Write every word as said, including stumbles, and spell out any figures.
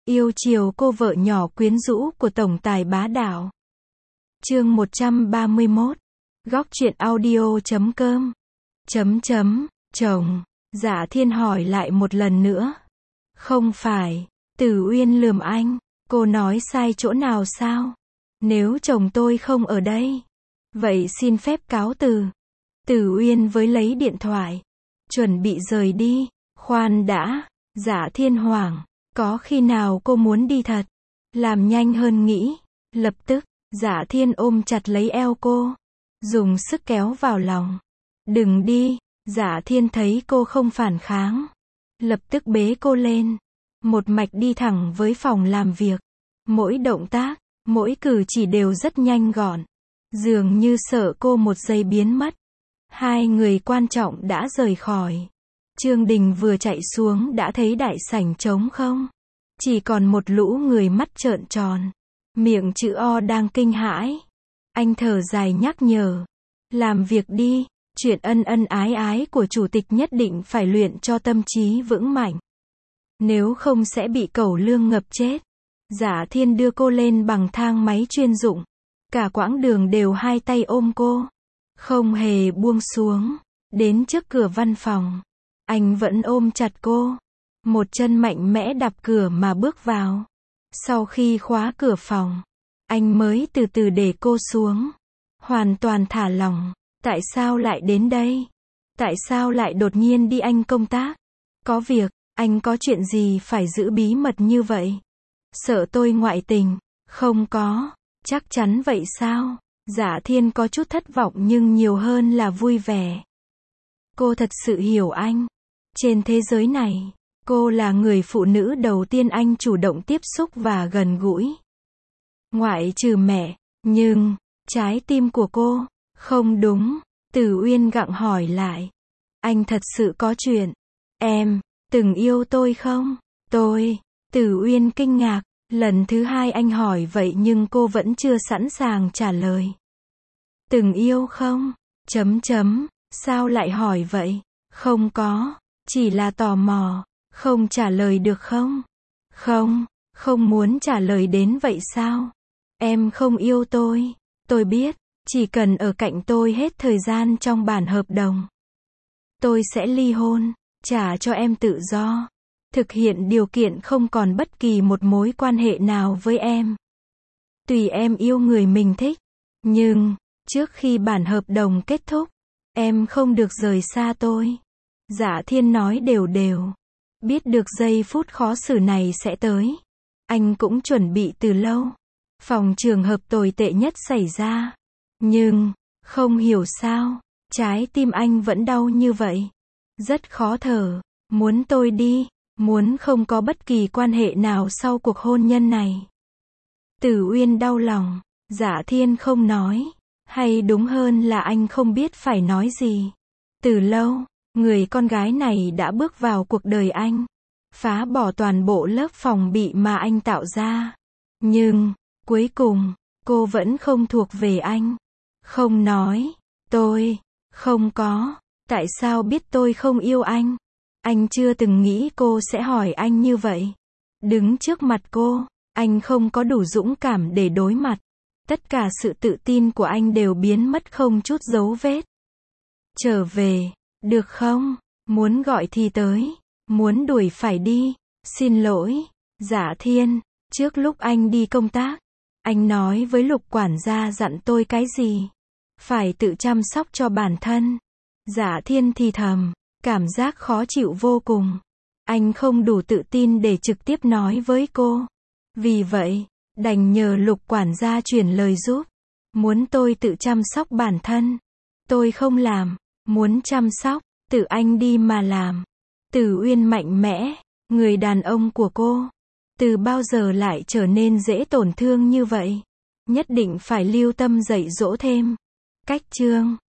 Yêu chiều cô vợ nhỏ quyến rũ của tổng tài bá đạo. Chương một trăm ba mươi mốt. Góc truyện audio chấm com. Chấm chấm, chồng. Dạ Thiên hỏi lại một lần nữa. Không phải, Tử Uyên lườm anh, cô nói sai chỗ nào sao? Nếu chồng tôi không ở đây, vậy xin phép cáo từ. Tử Uyên với lấy điện thoại, chuẩn bị rời đi. Khoan đã, Dạ Thiên hoảng, có khi nào cô muốn đi thật? Làm nhanh hơn nghĩ. Lập tức, Dạ Thiên ôm chặt lấy eo cô, dùng sức kéo vào lòng. Đừng đi. Dạ Thiên thấy cô không phản kháng, lập tức bế cô lên, một mạch đi thẳng với phòng làm việc. Mỗi động tác, mỗi cử chỉ đều rất nhanh gọn, dường như sợ cô một giây biến mất. Hai người quan trọng đã rời khỏi. Trương Đình vừa chạy xuống đã thấy đại sảnh trống không, chỉ còn một lũ người mắt trợn tròn, miệng chữ O đang kinh hãi. Anh thở dài nhắc nhở, làm việc đi, chuyện ân ân ái ái của chủ tịch nhất định phải luyện cho tâm trí vững mạnh, nếu không sẽ bị cẩu lương ngập chết. Dạ Thiên đưa cô lên bằng thang máy chuyên dụng, cả quãng đường đều hai tay ôm cô, không hề buông xuống. Đến trước cửa văn phòng, anh vẫn ôm chặt cô, một chân mạnh mẽ đạp cửa mà bước vào. Sau khi khóa cửa phòng, anh mới từ từ để cô xuống, hoàn toàn thả lỏng. Tại sao lại đến đây? Tại sao lại đột nhiên đi? Anh công tác? Có việc? Anh có chuyện gì phải giữ bí mật như vậy? Sợ tôi ngoại tình? Không có. Chắc chắn vậy sao? Dạ Thiên có chút thất vọng nhưng nhiều hơn là vui vẻ. Cô thật sự hiểu anh. Trên thế giới này, cô là người phụ nữ đầu tiên anh chủ động tiếp xúc và gần gũi. Ngoại trừ mẹ, nhưng, trái tim của cô, không đúng. Tử Uyên gặng hỏi lại. Anh thật sự có chuyện. Em, từng yêu tôi không? Tôi, Tử Uyên kinh ngạc. Lần thứ hai anh hỏi vậy nhưng cô vẫn chưa sẵn sàng trả lời. Từng yêu không? Chấm chấm, sao lại hỏi vậy? Không có, chỉ là tò mò. Không trả lời được không? Không, không muốn trả lời đến vậy sao? Em không yêu tôi, tôi biết. Chỉ cần ở cạnh tôi hết thời gian trong bản hợp đồng, tôi sẽ ly hôn, trả cho em tự do, thực hiện điều kiện không còn bất kỳ một mối quan hệ nào với em. Tùy em yêu người mình thích, nhưng, trước khi bản hợp đồng kết thúc, em không được rời xa tôi. Dạ Thiên nói đều đều, biết được giây phút khó xử này sẽ tới. Anh cũng chuẩn bị từ lâu, phòng trường hợp tồi tệ nhất xảy ra. Nhưng, không hiểu sao, trái tim anh vẫn đau như vậy. Rất khó thở, muốn tôi đi, muốn không có bất kỳ quan hệ nào sau cuộc hôn nhân này. Tử Uyên đau lòng, Dạ Thiên không nói, hay đúng hơn là anh không biết phải nói gì. Từ lâu, người con gái này đã bước vào cuộc đời anh, phá bỏ toàn bộ lớp phòng bị mà anh tạo ra. Nhưng, cuối cùng, cô vẫn không thuộc về anh. Không nói, tôi, không có, tại sao biết tôi không yêu anh? Anh chưa từng nghĩ cô sẽ hỏi anh như vậy. Đứng trước mặt cô, anh không có đủ dũng cảm để đối mặt. Tất cả sự tự tin của anh đều biến mất không chút dấu vết. Trở về, được không? Muốn gọi thì tới, muốn đuổi phải đi. Xin lỗi, Dạ Thiên, trước lúc anh đi công tác, anh nói với Lục quản gia dặn tôi cái gì? Phải tự chăm sóc cho bản thân. Dạ Thiên thì thầm, cảm giác khó chịu vô cùng. Anh không đủ tự tin để trực tiếp nói với cô. Vì vậy, đành nhờ Lục quản gia chuyển lời giúp. Muốn tôi tự chăm sóc bản thân, tôi không làm. Muốn chăm sóc, tự anh đi mà làm. Tử Uyên mạnh mẽ, người đàn ông của cô, từ bao giờ lại trở nên dễ tổn thương như vậy? Nhất định phải lưu tâm dạy dỗ thêm. Cách chương